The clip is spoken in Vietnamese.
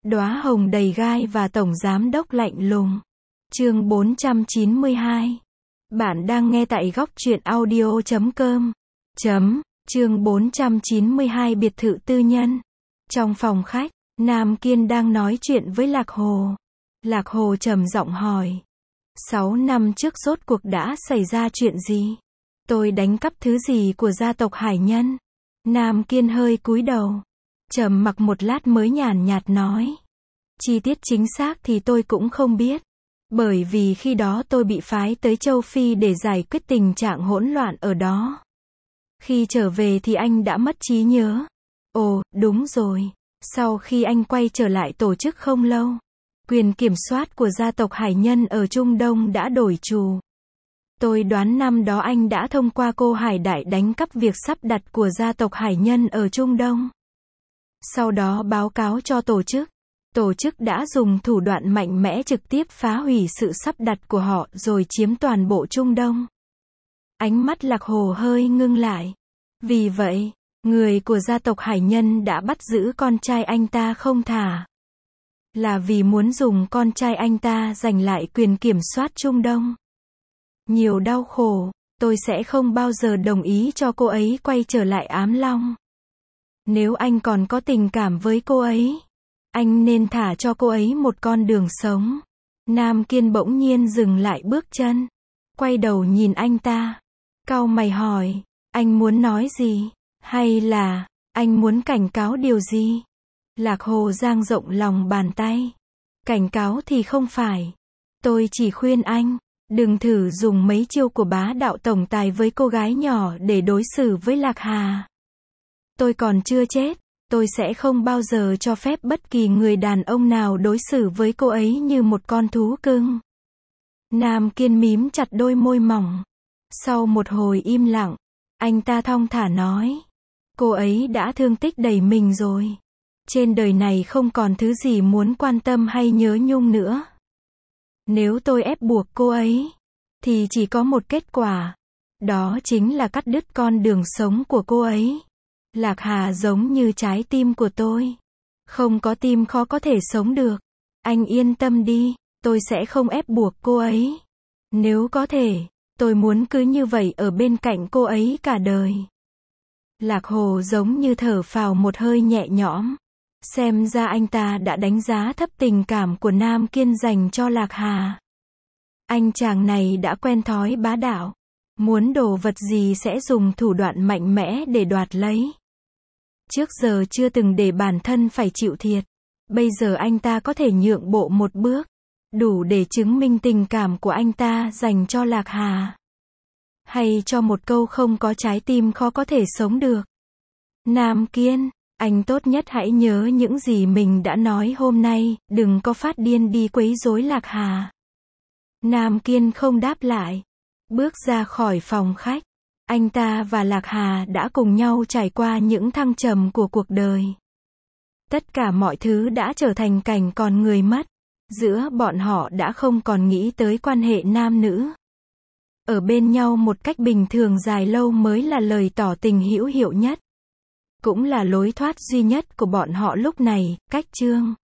Đóa hồng đầy gai và tổng giám đốc lạnh lùng. Chương 492. Bạn đang nghe tại góc truyện audio.com. Chương 492 biệt thự tư nhân. Trong phòng khách, Nam Kiên đang nói chuyện với Lạc Hồ. Lạc Hồ trầm giọng hỏi. 6 năm trước rốt cuộc đã xảy ra chuyện gì? Tôi đánh cắp thứ gì của gia tộc Hải Nhân? Nam Kiên hơi cúi đầu. Trầm mặc một lát mới nhàn nhạt nói. Chi tiết chính xác thì tôi cũng không biết. Bởi vì khi đó tôi bị phái tới châu Phi để giải quyết tình trạng hỗn loạn ở đó. Khi trở về thì anh đã mất trí nhớ. Ồ, đúng rồi. Sau khi anh quay trở lại tổ chức không lâu, quyền kiểm soát của gia tộc Hải Nhân ở Trung Đông đã đổi chủ. Tôi đoán năm đó anh đã thông qua cô Hải Đại đánh cắp việc sắp đặt của gia tộc Hải Nhân ở Trung Đông. Sau đó báo cáo cho tổ chức. Tổ chức đã dùng thủ đoạn mạnh mẽ trực tiếp phá hủy sự sắp đặt của họ rồi chiếm toàn bộ Trung Đông. Ánh mắt Lạc Hồ hơi ngưng lại. Vì vậy, người của gia tộc Hải Nhân đã bắt giữ con trai anh ta không thả. Là vì muốn dùng con trai anh ta giành lại quyền kiểm soát Trung Đông. Nhiều đau khổ, tôi sẽ không bao giờ đồng ý cho cô ấy quay trở lại Ám Long. Nếu anh còn có tình cảm với cô ấy, anh nên thả cho cô ấy một con đường sống. Nam Kiên bỗng nhiên dừng lại bước chân. Quay đầu nhìn anh ta. Cau mày hỏi, anh muốn nói gì? Hay là, anh muốn cảnh cáo điều gì? Lạc Hồ dang rộng lòng bàn tay. Cảnh cáo thì không phải. Tôi chỉ khuyên anh, đừng thử dùng mấy chiêu của bá đạo tổng tài với cô gái nhỏ để đối xử với Lạc Hà. Tôi còn chưa chết. Tôi sẽ không bao giờ cho phép bất kỳ người đàn ông nào đối xử với cô ấy như một con thú cưng. Nam Kiên mím chặt đôi môi mỏng. Sau một hồi im lặng, anh ta thong thả nói. Cô ấy đã thương tích đầy mình rồi. Trên đời này không còn thứ gì muốn quan tâm hay nhớ nhung nữa. Nếu tôi ép buộc cô ấy, thì chỉ có một kết quả. Đó chính là cắt đứt con đường sống của cô ấy. Lạc Hà giống như trái tim của tôi. Không có tim khó có thể sống được. Anh yên tâm đi, tôi sẽ không ép buộc cô ấy. Nếu có thể, tôi muốn cứ như vậy ở bên cạnh cô ấy cả đời. Lạc Hồ giống như thở phào một hơi nhẹ nhõm. Xem ra anh ta đã đánh giá thấp tình cảm của Nam Kiên dành cho Lạc Hà. Anh chàng này đã quen thói bá đạo. Muốn đồ vật gì sẽ dùng thủ đoạn mạnh mẽ để đoạt lấy. Trước giờ chưa từng để bản thân phải chịu thiệt. Bây giờ anh ta có thể nhượng bộ một bước. Đủ để chứng minh tình cảm của anh ta dành cho Lạc Hà. Hay cho một câu không có trái tim khó có thể sống được. Nam Kiên, anh tốt nhất hãy nhớ những gì mình đã nói hôm nay, đừng có phát điên đi quấy rối Lạc Hà. Nam Kiên không đáp lại. Bước ra khỏi phòng khách. Anh ta và Lạc Hà đã cùng nhau trải qua những thăng trầm của cuộc đời. Tất cả mọi thứ đã trở thành cảnh còn người mất. Giữa bọn họ đã không còn nghĩ tới quan hệ nam nữ. Ở bên nhau một cách bình thường dài lâu mới là lời tỏ tình hữu hiệu nhất. Cũng là lối thoát duy nhất của bọn họ lúc này. Cách chương